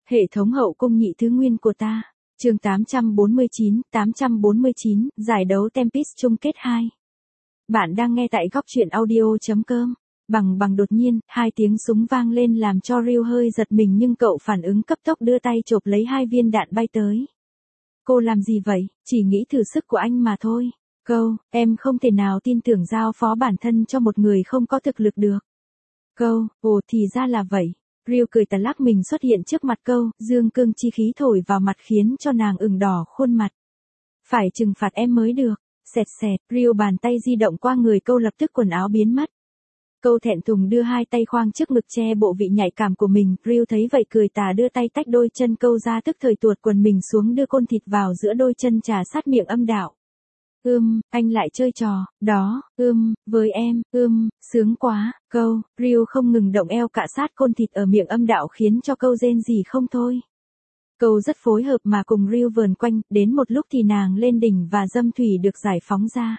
Hệ thống hậu cung nhị thứ nguyên của ta. Chương 849, giải đấu Tempest chung kết 2. Bạn đang nghe tại góc truyện audio.com. Bằng đột nhiên, hai tiếng súng vang lên làm cho Ryu hơi giật mình nhưng cậu phản ứng cấp tốc đưa tay chộp lấy hai viên đạn bay tới. Cô làm gì vậy? Chỉ nghĩ thử sức của anh mà thôi. Em không thể nào tin tưởng giao phó bản thân cho một người không có thực lực được. Ồ thì ra là vậy. Ryu cười tà lắc mình xuất hiện trước mặt dương cương chi khí thổi vào mặt khiến cho nàng ửng đỏ khuôn mặt. Phải trừng phạt em mới được. Xẹt, Ryu bàn tay di động qua người lập tức quần áo biến mất. Thẹn thùng đưa hai tay khoang trước ngực che bộ vị nhạy cảm của mình, Ryu thấy vậy cười tà đưa tay tách đôi chân ra tức thời tuột quần mình xuống đưa côn thịt vào giữa đôi chân trà sát miệng âm đạo. Anh lại chơi trò, đó, với em, sướng quá, Ryu không ngừng động eo cạ sát côn thịt ở miệng âm đạo khiến cho rên rỉ không thôi. Rất phối hợp mà cùng Ryu vờn quanh, đến một lúc thì nàng lên đỉnh và dâm thủy được giải phóng ra.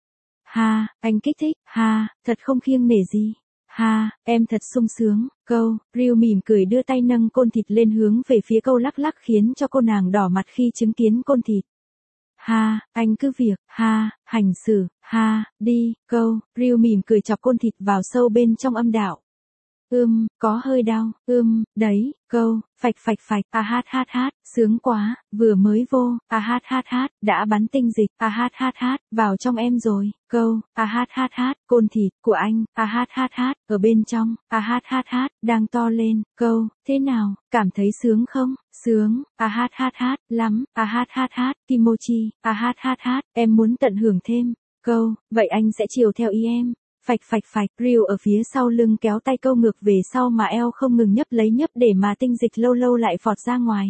Ha, anh kích thích, ha, thật không kiêng nể gì. Ha, em thật sung sướng, Ryu mỉm cười đưa tay nâng côn thịt lên hướng về phía lắc lắc khiến cho cô nàng đỏ mặt khi chứng kiến côn thịt. Ha, anh cứ việc, ha, hành xử, ha, đi, Ryu mỉm cười chọc côn thịt vào sâu bên trong âm đạo. Có hơi đau, đấy, phạch, hát, sướng quá, vừa mới vô, hát, đã bắn tinh dịch, hát, vào trong em rồi, hát, côn thịt của anh, hát, ở bên trong, hát, đang to lên, thế nào, cảm thấy sướng không? Sướng, hát, lắm, hát, kimochi, hát, em muốn tận hưởng thêm, vậy anh sẽ chiều theo ý em. Phạch, Ryu ở phía sau lưng kéo tay ngược về sau mà eo không ngừng nhấp để mà tinh dịch lâu lâu lại phọt ra ngoài.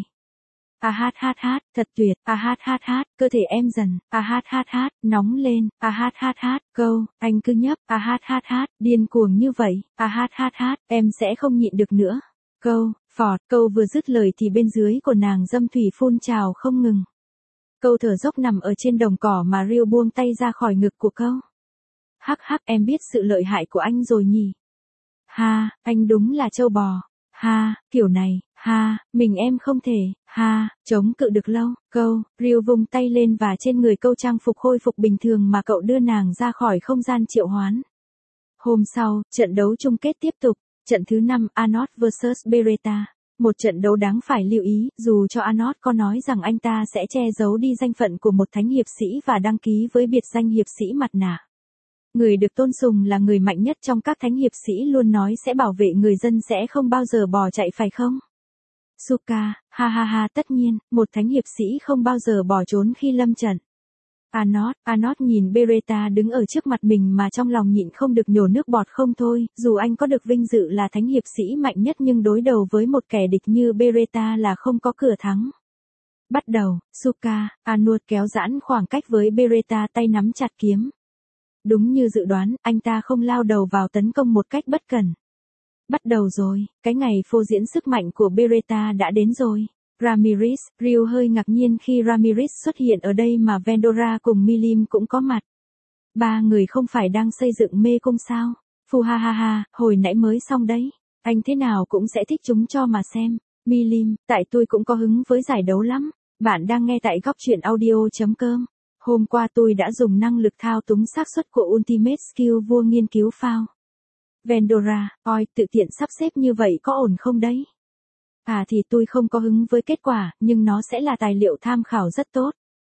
Hát, thật tuyệt, hát, cơ thể em dần, hát, nóng lên, hát, anh cứ nhấp, hát, điên cuồng như vậy, hát, em sẽ không nhịn được nữa. Phọt, vừa dứt lời thì bên dưới của nàng dâm thủy phun trào không ngừng. Thở dốc nằm ở trên đồng cỏ mà Ryu buông tay ra khỏi ngực của Hắc, em biết sự lợi hại của anh rồi nhỉ? Ha, anh đúng là trâu bò. Ha, kiểu này, ha, mình em không thể, ha, chống cự được lâu. Ryu vung tay lên và trên người trang phục khôi phục bình thường mà đưa nàng ra khỏi không gian triệu hoán. Hôm sau, trận đấu chung kết tiếp tục, trận thứ 5 Arnold vs Beretta. Một trận đấu đáng phải lưu ý, dù cho Arnold có nói rằng anh ta sẽ che giấu đi danh phận của một thánh hiệp sĩ và đăng ký với biệt danh hiệp sĩ mặt nạ. Người được tôn sùng là người mạnh nhất trong các thánh hiệp sĩ luôn nói sẽ bảo vệ người dân sẽ không bao giờ bỏ chạy phải không? Suka, ha, tất nhiên, một thánh hiệp sĩ không bao giờ bỏ trốn khi lâm trận. Arnold nhìn Beretta đứng ở trước mặt mình mà trong lòng nhịn không được nhổ nước bọt không thôi, dù anh có được vinh dự là thánh hiệp sĩ mạnh nhất nhưng đối đầu với một kẻ địch như Beretta là không có cửa thắng. Bắt đầu, Suka, Arnold kéo giãn khoảng cách với Beretta tay nắm chặt kiếm. Đúng như dự đoán, anh ta không lao đầu vào tấn công một cách bất cẩn. Bắt đầu rồi, cái ngày phô diễn sức mạnh của Beretta đã đến rồi. Ramirez, Ryu hơi ngạc nhiên khi Ramirez xuất hiện ở đây mà Vendora cùng Milim cũng có mặt. Ba người không phải đang xây dựng mê cung sao? Phù ha, hồi nãy mới xong đấy. Anh thế nào cũng sẽ thích chúng cho mà xem. Milim, tại tôi cũng có hứng với giải đấu lắm. Bạn đang nghe tại góc truyện audio.com. Hôm qua tôi đã dùng năng lực thao túng xác suất của Ultimate Skill vua nghiên cứu phao. Vendora, tự tiện sắp xếp như vậy có ổn không đấy? Thì tôi không có hứng với kết quả, nhưng nó sẽ là tài liệu tham khảo rất tốt.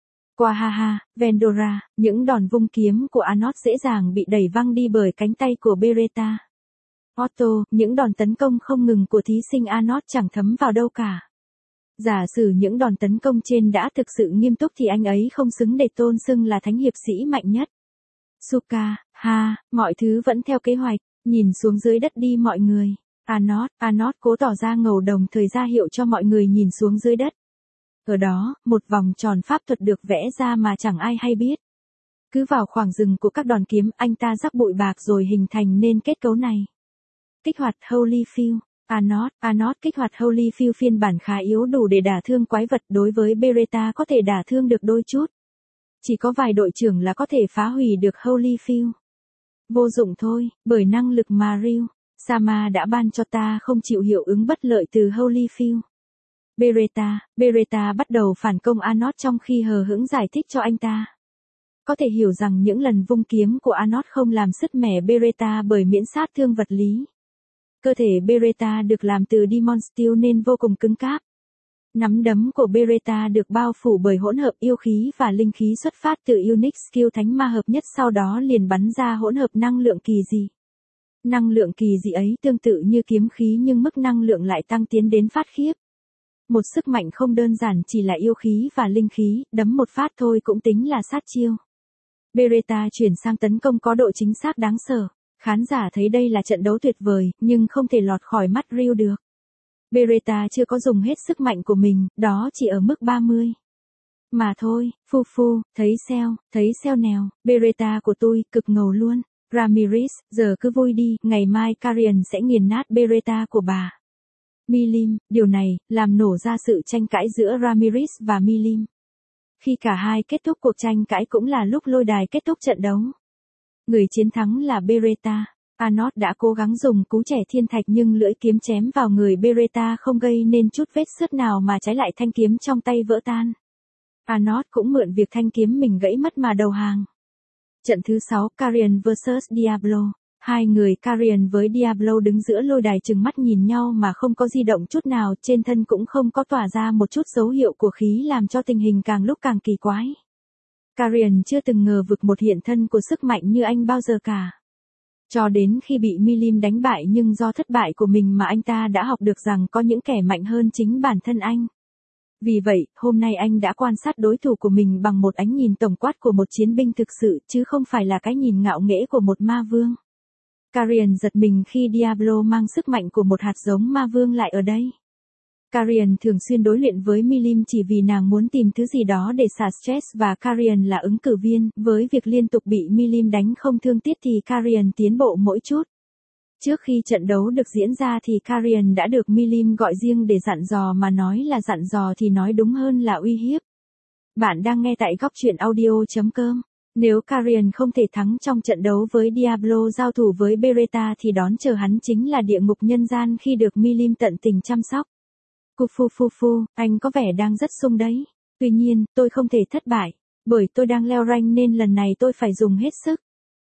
Ha, Vendora, những đòn vung kiếm của Arnold dễ dàng bị đẩy văng đi bởi cánh tay của Beretta. Otto, những đòn tấn công không ngừng của thí sinh Arnold chẳng thấm vào đâu cả. Giả sử những đòn tấn công trên đã thực sự nghiêm túc thì anh ấy không xứng để tôn xưng là thánh hiệp sĩ mạnh nhất. Suka, ha, mọi thứ vẫn theo kế hoạch, nhìn xuống dưới đất đi mọi người. Arnold cố tỏ ra ngầu đồng thời ra hiệu cho mọi người nhìn xuống dưới đất. Ở đó, một vòng tròn pháp thuật được vẽ ra mà chẳng ai hay biết. Cứ vào khoảng rừng của các đòn kiếm anh ta rắc bụi bạc rồi hình thành nên kết cấu này. Kích hoạt Holy Field. Arnold kích hoạt Holy Field phiên bản khá yếu đủ để đả thương quái vật, đối với Beretta có thể đả thương được đôi chút. Chỉ có vài đội trưởng là có thể phá hủy được Holy Field. Vô dụng thôi, bởi năng lực mà Ryu Sama đã ban cho ta không chịu hiệu ứng bất lợi từ Holy Field. Beretta bắt đầu phản công Arnold trong khi hờ hững giải thích cho anh ta. Có thể hiểu rằng những lần vung kiếm của Arnold không làm sứt mẻ Beretta bởi miễn sát thương vật lý. Cơ thể Beretta được làm từ Demon Steel nên vô cùng cứng cáp. Nắm đấm của Beretta được bao phủ bởi hỗn hợp yêu khí và linh khí xuất phát từ Unique Skill thánh ma hợp nhất, sau đó liền bắn ra hỗn hợp năng lượng kỳ dị. Năng lượng kỳ dị ấy tương tự như kiếm khí nhưng mức năng lượng lại tăng tiến đến phát khiếp. Một sức mạnh không đơn giản chỉ là yêu khí và linh khí, đấm một phát thôi cũng tính là sát chiêu. Beretta chuyển sang tấn công có độ chính xác đáng sợ. Khán giả thấy đây là trận đấu tuyệt vời, nhưng không thể lọt khỏi mắt Ryu được. Beretta chưa có dùng hết sức mạnh của mình, đó chỉ ở mức 30. Mà thôi, thấy xeo nèo, Beretta của tôi cực ngầu luôn. Ramirez, giờ cứ vui đi, ngày mai Karrion sẽ nghiền nát Beretta của bà. Milim, điều này, làm nổ ra sự tranh cãi giữa Ramirez và Milim. Khi cả hai kết thúc cuộc tranh cãi cũng là lúc lôi đài kết thúc trận đấu. Người chiến thắng là Beretta. Arnold đã cố gắng dùng cú trẻ thiên thạch nhưng lưỡi kiếm chém vào người Beretta không gây nên chút vết xước nào mà trái lại thanh kiếm trong tay vỡ tan. Arnold cũng mượn việc thanh kiếm mình gãy mất mà đầu hàng. Trận thứ 6, Karrion vs Diablo. Hai người Karrion với Diablo đứng giữa lôi đài trừng mắt nhìn nhau mà không có di động chút nào, trên thân cũng không có tỏa ra một chút dấu hiệu của khí, làm cho tình hình càng lúc càng kỳ quái. Karrion chưa từng ngờ vực một hiện thân của sức mạnh như anh bao giờ cả. Cho đến khi bị Milim đánh bại, nhưng do thất bại của mình mà anh ta đã học được rằng có những kẻ mạnh hơn chính bản thân anh. Vì vậy, hôm nay anh đã quan sát đối thủ của mình bằng một ánh nhìn tổng quát của một chiến binh thực sự, chứ không phải là cái nhìn ngạo nghễ của một ma vương. Karrion giật mình khi Diablo mang sức mạnh của một hạt giống ma vương lại ở đây. Karrion thường xuyên đối luyện với Milim chỉ vì nàng muốn tìm thứ gì đó để xả stress, và Karrion là ứng cử viên, với việc liên tục bị Milim đánh không thương tiếc thì Karrion tiến bộ mỗi chút. Trước khi trận đấu được diễn ra thì Karrion đã được Milim gọi riêng để dặn dò, mà nói là dặn dò thì nói đúng hơn là uy hiếp. Bạn đang nghe tại góc truyện audio.com. Nếu Karrion không thể thắng trong trận đấu với Diablo giao thủ với Beretta thì đón chờ hắn chính là địa ngục nhân gian khi được Milim tận tình chăm sóc. Anh có vẻ đang rất sung đấy. Tuy nhiên, tôi không thể thất bại. Bởi tôi đang leo rank nên lần này tôi phải dùng hết sức.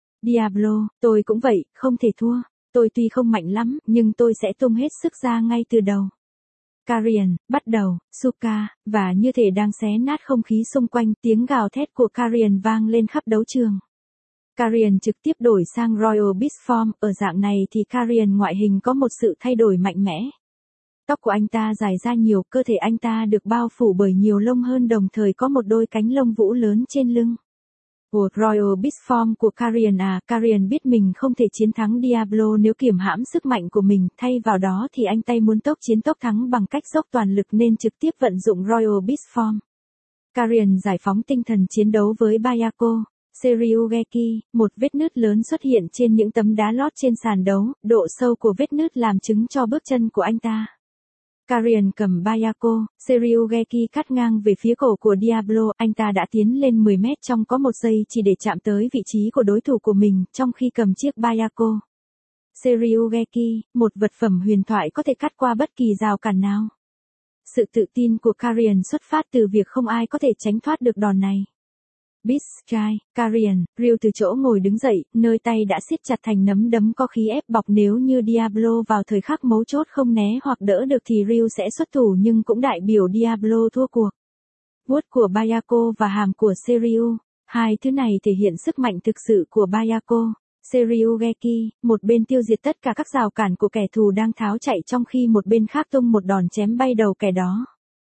Diablo, tôi cũng vậy, không thể thua. Tôi tuy không mạnh lắm, nhưng tôi sẽ tung hết sức ra ngay từ đầu. Karrion, bắt đầu, Suka, và như thể đang xé nát không khí xung quanh, tiếng gào thét của Karrion vang lên khắp đấu trường. Karrion trực tiếp đổi sang Royal Beast Form, ở dạng này thì Karrion ngoại hình có một sự thay đổi mạnh mẽ. Tóc của anh ta dài ra nhiều, cơ thể anh ta được bao phủ bởi nhiều lông hơn, đồng thời có một đôi cánh lông vũ lớn trên lưng. Của Royal Beast Form của Karrion Karrion biết mình không thể chiến thắng Diablo nếu kiềm hãm sức mạnh của mình, thay vào đó thì anh ta muốn tốc chiến tốc thắng bằng cách dốc toàn lực nên trực tiếp vận dụng Royal Beast Form. Karrion giải phóng tinh thần chiến đấu với Bayako. Seryugeki, một vết nứt lớn xuất hiện trên những tấm đá lót trên sàn đấu, độ sâu của vết nứt làm chứng cho bước chân của anh ta. Karrion cầm Bayako, Seryugeki cắt ngang về phía cổ của Diablo, anh ta đã tiến lên 10 mét trong có một giây chỉ để chạm tới vị trí của đối thủ của mình, trong khi cầm chiếc Bayako. Seryugeki, một vật phẩm huyền thoại có thể cắt qua bất kỳ rào cản nào. Sự tự tin của Karrion xuất phát từ việc không ai có thể tránh thoát được đòn này. Beast Strike, Karrion, Ryu từ chỗ ngồi đứng dậy, nơi tay đã siết chặt thành nắm đấm có khí ép bọc, nếu như Diablo vào thời khắc mấu chốt không né hoặc đỡ được thì Ryu sẽ xuất thủ, nhưng cũng đại biểu Diablo thua cuộc. Vuốt của Bayako và hàm của Seryu, hai thứ này thể hiện sức mạnh thực sự của Bayako. Seryugeki, một bên tiêu diệt tất cả các rào cản của kẻ thù đang tháo chạy, trong khi một bên khác tung một đòn chém bay đầu kẻ đó.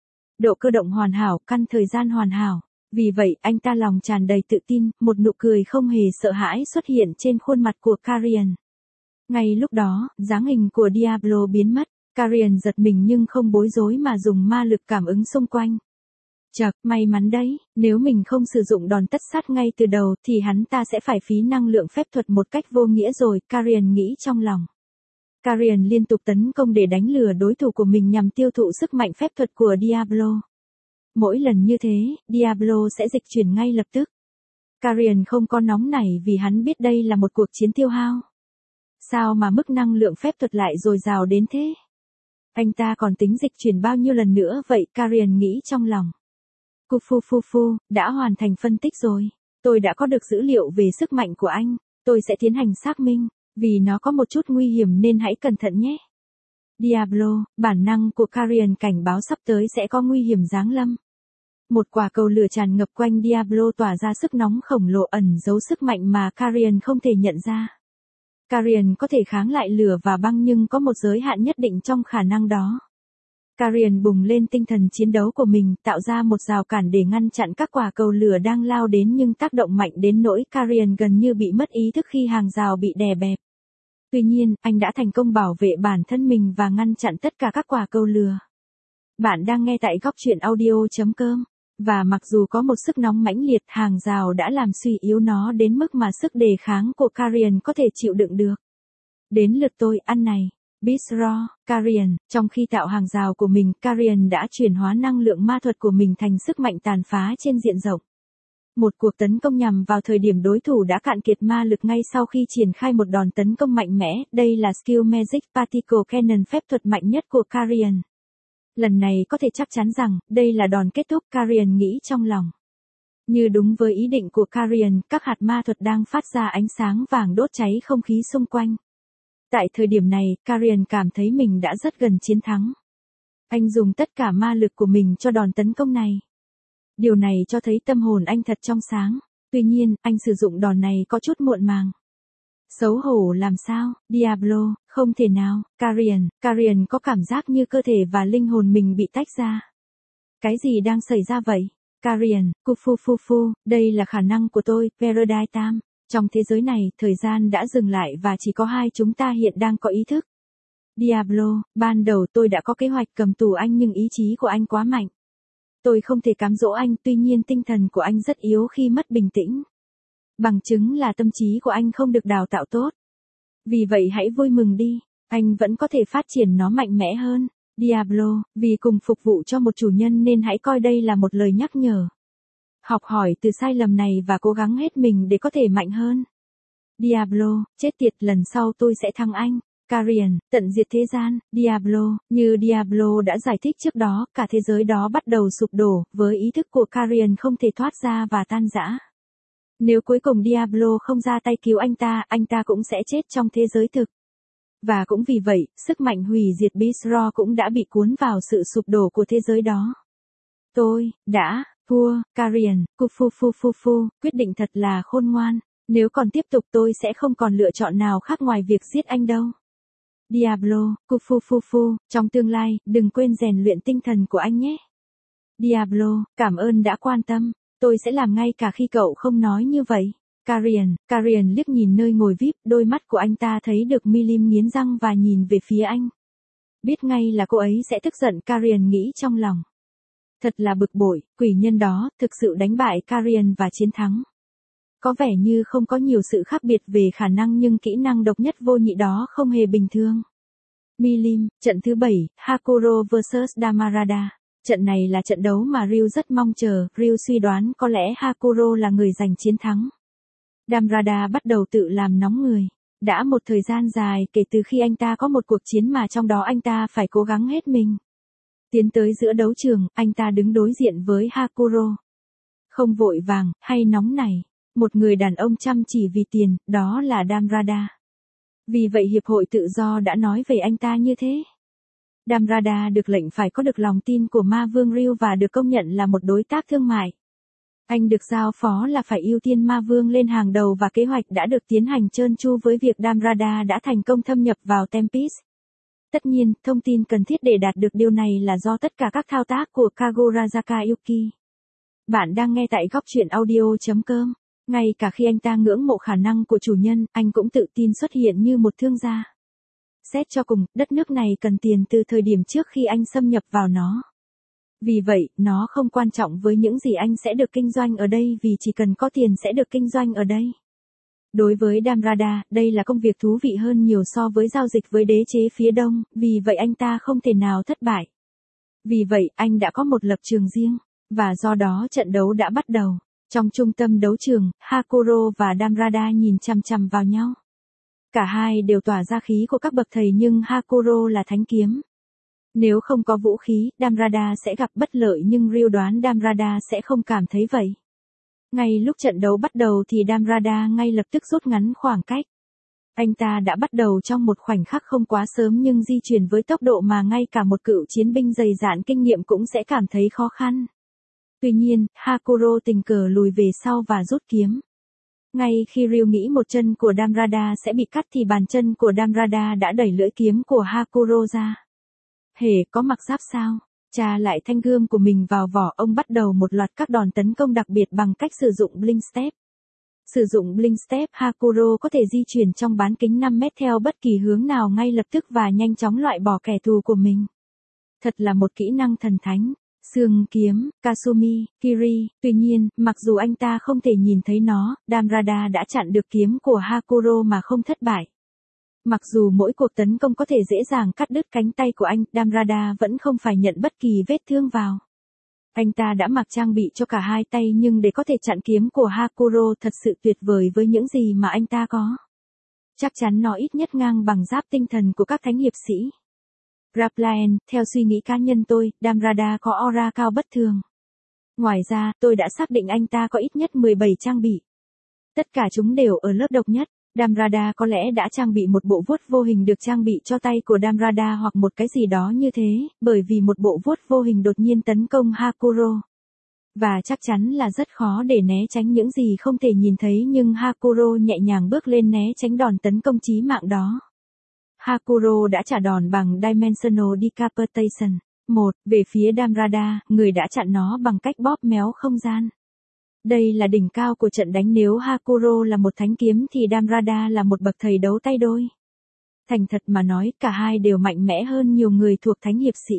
Độ cơ động hoàn hảo, căn thời gian hoàn hảo. Vì vậy, anh ta lòng tràn đầy tự tin, một nụ cười không hề sợ hãi xuất hiện trên khuôn mặt của Karrion. Ngay lúc đó, dáng hình của Diablo biến mất, Karrion giật mình nhưng không bối rối mà dùng ma lực cảm ứng xung quanh. Chậc, may mắn đấy, nếu mình không sử dụng đòn tất sát ngay từ đầu thì hắn ta sẽ phải phí năng lượng phép thuật một cách vô nghĩa rồi, Karrion nghĩ trong lòng. Karrion liên tục tấn công để đánh lừa đối thủ của mình nhằm tiêu thụ sức mạnh phép thuật của Diablo. Mỗi lần như thế, Diablo sẽ dịch chuyển ngay lập tức. Karrion không có nóng nảy vì hắn biết đây là một cuộc chiến tiêu hao. Sao mà mức năng lượng phép thuật lại dồi dào đến thế? Anh ta còn tính dịch chuyển bao nhiêu lần nữa vậy, Karian nghĩ trong lòng. Kufufufu, đã hoàn thành phân tích rồi. Tôi đã có được dữ liệu về sức mạnh của anh. Tôi sẽ tiến hành xác minh, vì nó có một chút nguy hiểm nên hãy cẩn thận nhé. Diablo, bản năng của Karian cảnh báo sắp tới sẽ có nguy hiểm giáng lâm. Một quả cầu lửa tràn ngập quanh Diablo tỏa ra sức nóng khổng lồ ẩn giấu sức mạnh mà Karian không thể nhận ra. Karian có thể kháng lại lửa và băng nhưng có một giới hạn nhất định trong khả năng đó. Karian bùng lên tinh thần chiến đấu của mình, tạo ra một rào cản để ngăn chặn các quả cầu lửa đang lao đến nhưng tác động mạnh đến nỗi Karian gần như bị mất ý thức khi hàng rào bị đè bẹp. Tuy nhiên, anh đã thành công bảo vệ bản thân mình và ngăn chặn tất cả các quả cầu lửa. Bạn đang nghe tại góc truyện audio.com. Và mặc dù có một sức nóng mãnh liệt, hàng rào đã làm suy yếu nó đến mức mà sức đề kháng của Karian có thể chịu đựng được. Đến lượt tôi ăn này. Beast-Raw, Karian, trong khi tạo hàng rào của mình, Karian đã chuyển hóa năng lượng ma thuật của mình thành sức mạnh tàn phá trên diện rộng. Một cuộc tấn công nhằm vào thời điểm đối thủ đã cạn kiệt ma lực ngay sau khi triển khai một đòn tấn công mạnh mẽ, đây là Skill Magic Particle Cannon, phép thuật mạnh nhất của Karian. Lần này có thể chắc chắn rằng, đây là đòn kết thúc, Karian nghĩ trong lòng. Như đúng với ý định của Karian, các hạt ma thuật đang phát ra ánh sáng vàng đốt cháy không khí xung quanh. Tại thời điểm này, Karian cảm thấy mình đã rất gần chiến thắng. Anh dùng tất cả ma lực của mình cho đòn tấn công này. Điều này cho thấy tâm hồn anh thật trong sáng. Tuy nhiên, anh sử dụng đòn này có chút muộn màng. Xấu hổ làm sao, Diablo, không thể nào, Karian có cảm giác như cơ thể và linh hồn mình bị tách ra. Cái gì đang xảy ra vậy? Karian, Kufufufu, đây là khả năng của tôi, Paradise Time. Trong thế giới này, thời gian đã dừng lại và chỉ có hai chúng ta hiện đang có ý thức. Diablo, ban đầu tôi đã có kế hoạch cầm tù anh nhưng ý chí của anh quá mạnh. Tôi không thể cám dỗ anh, tuy nhiên tinh thần của anh rất yếu khi mất bình tĩnh. Bằng chứng là tâm trí của anh không được đào tạo tốt. Vì vậy hãy vui mừng đi, anh vẫn có thể phát triển nó mạnh mẽ hơn. Diablo, vì cùng phục vụ cho một chủ nhân nên hãy coi đây là một lời nhắc nhở. Học hỏi từ sai lầm này và cố gắng hết mình để có thể mạnh hơn. Diablo, chết tiệt, lần sau tôi sẽ thắng anh. Karian, tận diệt thế gian. Diablo, như Diablo đã giải thích trước đó, cả thế giới đó bắt đầu sụp đổ, với ý thức của Karian không thể thoát ra và tan rã. Nếu cuối cùng Diablo không ra tay cứu anh ta cũng sẽ chết trong thế giới thực. Và cũng vì vậy, sức mạnh hủy diệt Beast-Raw cũng đã bị cuốn vào sự sụp đổ của thế giới đó. Tôi đã thua, Karian, Kufufufufu, quyết định thật là khôn ngoan. Nếu còn tiếp tục tôi sẽ không còn lựa chọn nào khác ngoài việc giết anh đâu. Diablo, Kufufufu, trong tương lai, đừng quên rèn luyện tinh thần của anh nhé. Diablo, cảm ơn đã quan tâm. Tôi sẽ làm ngay cả khi cậu không nói như vậy. Karian liếc nhìn nơi ngồi VIP, đôi mắt của anh ta thấy được Milim nghiến răng và nhìn về phía anh. Biết ngay là cô ấy sẽ tức giận, Karian nghĩ trong lòng. Thật là bực bội, quỷ nhân đó thực sự đánh bại Karian và chiến thắng. Có vẻ như không có nhiều sự khác biệt về khả năng nhưng kỹ năng độc nhất vô nhị đó không hề bình thường. Milim, trận thứ 7, Hakuro vs Damarada. Trận này là trận đấu mà Ryu rất mong chờ, Ryu suy đoán có lẽ Hakuro là người giành chiến thắng. Damarada bắt đầu tự làm nóng người. Đã một thời gian dài kể từ khi anh ta có một cuộc chiến mà trong đó anh ta phải cố gắng hết mình. Tiến tới giữa đấu trường, anh ta đứng đối diện với Hakuro. Không vội vàng, hay nóng nảy. Một người đàn ông chăm chỉ vì tiền, đó là Damarada. Vì vậy Hiệp hội Tự do đã nói về anh ta như thế. Damarada được lệnh phải có được lòng tin của Ma Vương Ryu và được công nhận là một đối tác thương mại. Anh được giao phó là phải ưu tiên Ma Vương lên hàng đầu và kế hoạch đã được tiến hành trơn tru với việc Damarada đã thành công thâm nhập vào Tempest. Tất nhiên, thông tin cần thiết để đạt được điều này là do tất cả các thao tác của Kagurasaka Yuki. Bạn đang nghe tại góc truyện audio.com. Ngay cả khi anh ta ngưỡng mộ khả năng của chủ nhân, anh cũng tự tin xuất hiện như một thương gia. Xét cho cùng, đất nước này cần tiền từ thời điểm trước khi anh xâm nhập vào nó. Vì vậy, nó không quan trọng với những gì anh sẽ được kinh doanh ở đây vì chỉ cần có tiền sẽ được kinh doanh ở đây. Đối với Damarada, đây là công việc thú vị hơn nhiều so với giao dịch với đế chế phía đông, vì vậy anh ta không thể nào thất bại. Vì vậy, anh đã có một lập trường riêng, và do đó trận đấu đã bắt đầu. Trong trung tâm đấu trường, Hakuro và Damarada nhìn chằm chằm vào nhau. Cả hai đều tỏa ra khí của các bậc thầy nhưng Hakuro là thánh kiếm. Nếu không có vũ khí, Damrada sẽ gặp bất lợi nhưng Ryu đoán Damrada sẽ không cảm thấy vậy. Ngay lúc trận đấu bắt đầu thì Damrada ngay lập tức rút ngắn khoảng cách. Anh ta đã bắt đầu trong một khoảnh khắc không quá sớm nhưng di chuyển với tốc độ mà ngay cả một cựu chiến binh dày dạn kinh nghiệm cũng sẽ cảm thấy khó khăn. Tuy nhiên, Hakuro tình cờ lùi về sau và rút kiếm. Ngay khi Ryu nghĩ một chân của Damrada sẽ bị cắt thì bàn chân của Damrada đã đẩy lưỡi kiếm của Hakuro ra. Hề có mặc giáp sao? Tra lại thanh gươm của mình vào vỏ, ông bắt đầu một loạt các đòn tấn công đặc biệt bằng cách sử dụng Blink Step. Sử dụng Blink Step, Hakuro có thể di chuyển trong bán kính 5 mét theo bất kỳ hướng nào ngay lập tức và nhanh chóng loại bỏ kẻ thù của mình. Thật là một kỹ năng thần thánh. Sương kiếm, Kasumi, Kiri, tuy nhiên, mặc dù anh ta không thể nhìn thấy nó, Damrada đã chặn được kiếm của Hakuro mà không thất bại. Mặc dù mỗi cuộc tấn công có thể dễ dàng cắt đứt cánh tay của anh, Damrada vẫn không phải nhận bất kỳ vết thương vào. Anh ta đã mặc trang bị cho cả hai tay nhưng để có thể chặn kiếm của Hakuro thật sự tuyệt vời với những gì mà anh ta có. Chắc chắn nó ít nhất ngang bằng giáp tinh thần của các thánh hiệp sĩ. Raplaen, theo suy nghĩ cá nhân tôi, Damrada có aura cao bất thường. Ngoài ra, tôi đã xác định anh ta có ít nhất 17 trang bị. Tất cả chúng đều ở lớp độc nhất. Damrada có lẽ đã trang bị một bộ vuốt vô hình được trang bị cho tay của Damrada hoặc một cái gì đó như thế, bởi vì một bộ vuốt vô hình đột nhiên tấn công Hakuro. Và chắc chắn là rất khó để né tránh những gì không thể nhìn thấy nhưng Hakuro nhẹ nhàng bước lên né tránh đòn tấn công chí mạng đó. Hakuro đã trả đòn bằng Dimensional Decapitation. 1. Về phía Damrada, người đã chặn nó bằng cách bóp méo không gian. Đây là đỉnh cao của trận đánh, nếu Hakuro là một thánh kiếm thì Damrada là một bậc thầy đấu tay đôi. Thành thật mà nói, cả hai đều mạnh mẽ hơn nhiều người thuộc thánh hiệp sĩ.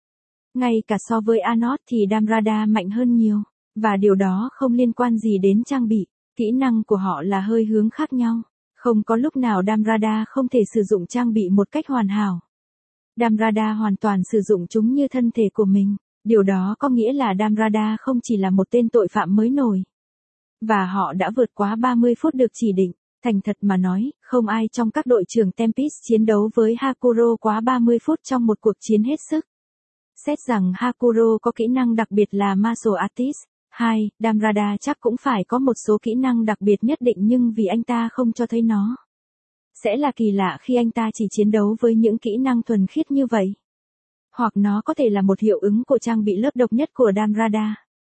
Ngay cả so với Anot thì Damrada mạnh hơn nhiều, và điều đó không liên quan gì đến trang bị, kỹ năng của họ là hơi hướng khác nhau. Không có lúc nào Damrada không thể sử dụng trang bị một cách hoàn hảo. Damrada hoàn toàn sử dụng chúng như thân thể của mình. Điều đó có nghĩa là Damrada không chỉ là một tên tội phạm mới nổi. Và họ đã vượt quá 30 phút được chỉ định. Thành thật mà nói, không ai trong các đội trưởng Tempest chiến đấu với Hakuro quá 30 phút trong một cuộc chiến hết sức. Xét rằng Hakuro có kỹ năng đặc biệt là Martial Artist. 2. Damrada chắc cũng phải có một số kỹ năng đặc biệt nhất định nhưng vì anh ta không cho thấy nó. Sẽ là kỳ lạ khi anh ta chỉ chiến đấu với những kỹ năng thuần khiết như vậy. Hoặc nó có thể là một hiệu ứng của trang bị lớp độc nhất của Damrada.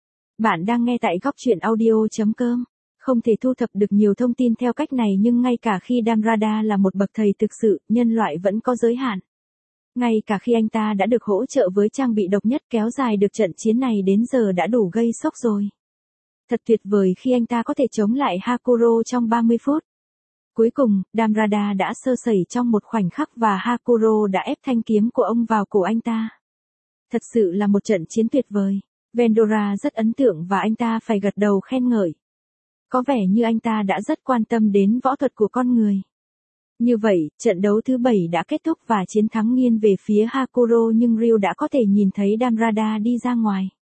Bạn đang nghe tại góc truyện audio.com. Không thể thu thập được nhiều thông tin theo cách này nhưng ngay cả khi Damrada là một bậc thầy thực sự, nhân loại vẫn có giới hạn. Ngay cả khi anh ta đã được hỗ trợ với trang bị độc nhất kéo dài được trận chiến này đến giờ đã đủ gây sốc rồi. Thật tuyệt vời khi anh ta có thể chống lại Hakuro trong 30 phút. Cuối cùng, Damrada đã sơ sẩy trong một khoảnh khắc và Hakuro đã ép thanh kiếm của ông vào cổ anh ta. Thật sự là một trận chiến tuyệt vời. Vendora rất ấn tượng và anh ta phải gật đầu khen ngợi. Có vẻ như anh ta đã rất quan tâm đến võ thuật của con người. Như vậy, trận đấu thứ 7 đã kết thúc và chiến thắng nghiêng về phía Hakuro nhưng Ryu đã có thể nhìn thấy Damrada đi ra ngoài.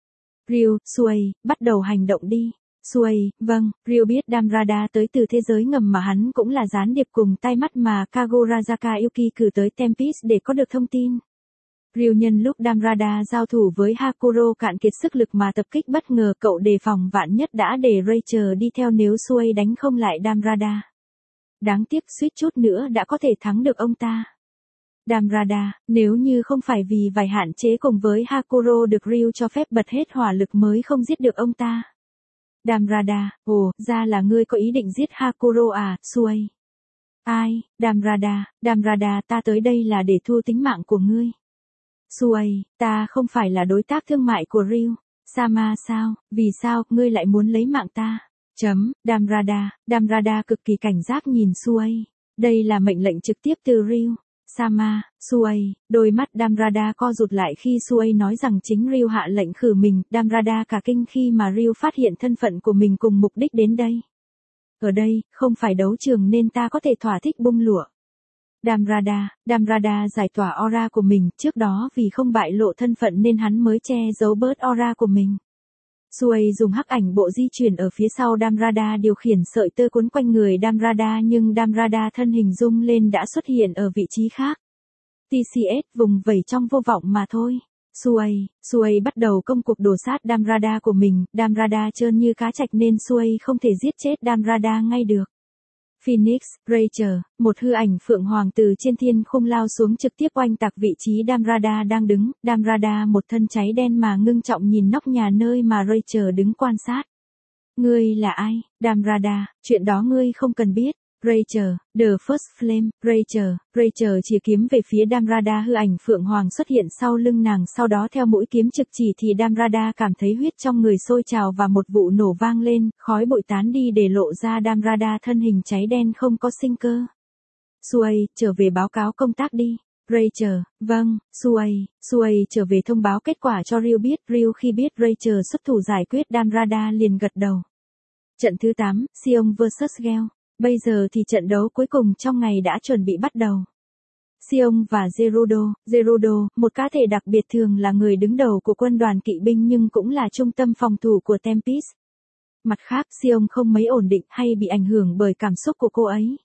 Ryu, Shuei, bắt đầu hành động đi. Shuei, vâng, Ryu biết Damrada tới từ thế giới ngầm mà hắn cũng là gián điệp cùng tai mắt mà Kagurazaka Yuki cử tới Tempest để có được thông tin. Ryu nhân lúc Damrada giao thủ với Hakuro cạn kiệt sức lực mà tập kích bất ngờ, cậu đề phòng vạn nhất đã để Rachel đi theo nếu Shuei đánh không lại Damrada. Đáng tiếc suýt chút nữa đã có thể thắng được ông ta. Damrada, nếu như không phải vì vài hạn chế cùng với Hakuro được Ryu cho phép bật hết hỏa lực mới không giết được ông ta. Damrada, ồ, ra là ngươi có ý định giết Hakuro à, Shuei. Ai, Damrada, ta tới đây là để thu tính mạng của ngươi. Shuei, ta không phải là đối tác thương mại của Ryu. Sama sao, vì sao, ngươi lại muốn lấy mạng ta? Damrada cực kỳ cảnh giác nhìn Shuei. Đây là mệnh lệnh trực tiếp từ Ryu. Sama, Shuei, đôi mắt Damrada co rụt lại khi Shuei nói rằng chính Ryu hạ lệnh khử mình. Damrada cả kinh khi mà Ryu phát hiện thân phận của mình cùng mục đích đến đây. Ở đây, không phải đấu trường nên ta có thể thỏa thích bung lụa. Damrada giải tỏa aura của mình, trước đó vì không bại lộ thân phận nên hắn mới che giấu bớt aura của mình. Shuei dùng hắc ảnh bộ di chuyển ở phía sau Damrada điều khiển sợi tơ cuốn quanh người Damrada nhưng Damrada thân hình rung lên đã xuất hiện ở vị trí khác. TCS vùng vẩy trong vô vọng mà thôi. Suay bắt đầu công cuộc đổ sát Damrada của mình, Damrada trơn như cá trạch nên Suay không thể giết chết Damrada ngay được. Phoenix, Rachel, một hư ảnh phượng hoàng từ trên thiên khung lao xuống trực tiếp oanh tạc vị trí Damrada đang đứng, Damrada một thân cháy đen mà ngưng trọng nhìn nóc nhà nơi mà Rachel đứng quan sát. Ngươi là ai, Damrada, chuyện đó ngươi không cần biết. Rachel, The First Flame, Rachel chìa kiếm về phía Damrada hư ảnh phượng hoàng xuất hiện sau lưng nàng sau đó theo mũi kiếm trực chỉ thì Damrada cảm thấy huyết trong người sôi trào và một vụ nổ vang lên, khói bụi tán đi để lộ ra Damrada thân hình cháy đen không có sinh cơ. Suay, trở về báo cáo công tác đi. Rachel, vâng, Suay trở về thông báo kết quả cho Ryu biết, Ryu khi biết Rachel xuất thủ giải quyết Damrada liền gật đầu. Trận thứ 8, Sion vs Gale. Bây giờ thì trận đấu cuối cùng trong ngày đã chuẩn bị bắt đầu. Sion và Gerudo, một cá thể đặc biệt thường là người đứng đầu của quân đoàn kỵ binh nhưng cũng là trung tâm phòng thủ của Tempest. Mặt khác, Sion không mấy ổn định hay bị ảnh hưởng bởi cảm xúc của cô ấy.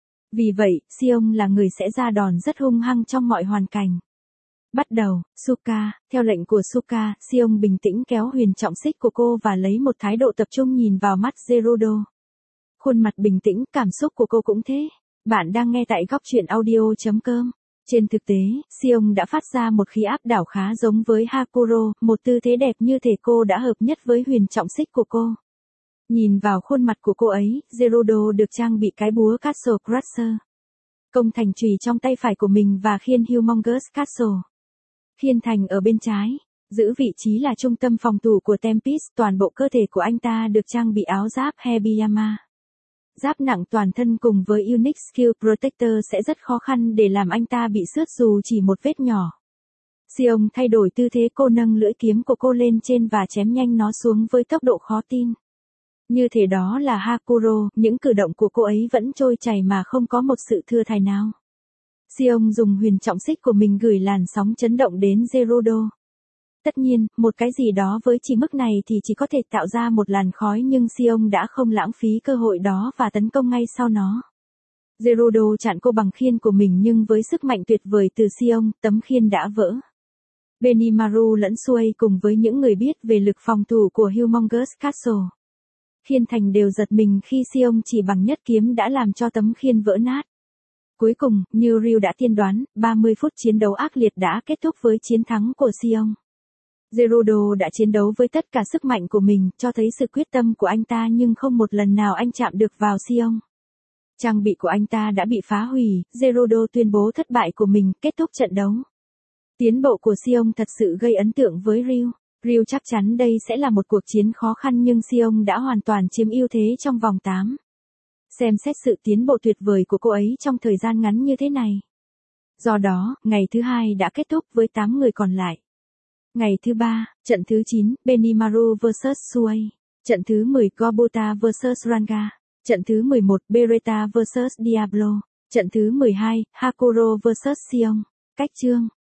Vì vậy, Sion là người sẽ ra đòn rất hung hăng trong mọi hoàn cảnh. Bắt đầu, Suka, theo lệnh của Suka, Sion bình tĩnh kéo huyền trọng xích của cô và lấy một thái độ tập trung nhìn vào mắt Gerudo. Khuôn mặt bình tĩnh, cảm xúc của cô cũng thế. Bạn đang nghe tại góc truyện audio.com. Trên thực tế, Sion đã phát ra một khí áp đảo khá giống với Hakuro, một tư thế đẹp như thể cô đã hợp nhất với huyền trọng xích của cô. Nhìn vào khuôn mặt của cô ấy, Gerudo được trang bị cái búa Castle Crusher. Công thành chùy trong tay phải của mình và khiên Humongous Castle. Khiên thành ở bên trái. Giữ vị trí là trung tâm phòng thủ của Tempest, toàn bộ cơ thể của anh ta được trang bị áo giáp Hebiyama. Giáp nặng toàn thân cùng với Unique Skill Protector sẽ rất khó khăn để làm anh ta bị xước dù chỉ một vết nhỏ. Sion thay đổi tư thế, cô nâng lưỡi kiếm của cô lên trên và chém nhanh nó xuống với tốc độ khó tin. Như thế đó là Hakuro, những cử động của cô ấy vẫn trôi chảy mà không có một sự thưa thài nào. Sion dùng huyền trọng xích của mình gửi làn sóng chấn động đến Gerudo. Tất nhiên, một cái gì đó với chỉ mức này thì chỉ có thể tạo ra một làn khói nhưng Sion đã không lãng phí cơ hội đó và tấn công ngay sau nó. Gerudo chặn cô bằng khiên của mình nhưng với sức mạnh tuyệt vời từ Sion, tấm khiên đã vỡ. Benimaru lẫn Suay cùng với những người biết về lực phòng thủ của Humongous Castle. Khiên thành đều giật mình khi Sion chỉ bằng nhất kiếm đã làm cho tấm khiên vỡ nát. Cuối cùng, như Ryu đã tiên đoán, 30 phút chiến đấu ác liệt đã kết thúc với chiến thắng của Sion. Gerudo đã chiến đấu với tất cả sức mạnh của mình, cho thấy sự quyết tâm của anh ta nhưng không một lần nào anh chạm được vào Sion. Trang bị của anh ta đã bị phá hủy, Gerudo tuyên bố thất bại của mình, kết thúc trận đấu. Tiến bộ của Sion thật sự gây ấn tượng với Ryu. Ryu chắc chắn đây sẽ là một cuộc chiến khó khăn nhưng Sion đã hoàn toàn chiếm ưu thế trong vòng 8. Xem xét sự tiến bộ tuyệt vời của cô ấy trong thời gian ngắn như thế này. Do đó, ngày thứ 2 đã kết thúc với 8 người còn lại. Ngày thứ 3, trận thứ 9, Benimaru vs Suay. Trận thứ 10, Gobota vs Ranga. Trận thứ 11, Beretta vs Diablo. Trận thứ 12, Hakuro vs Sion. Cách chương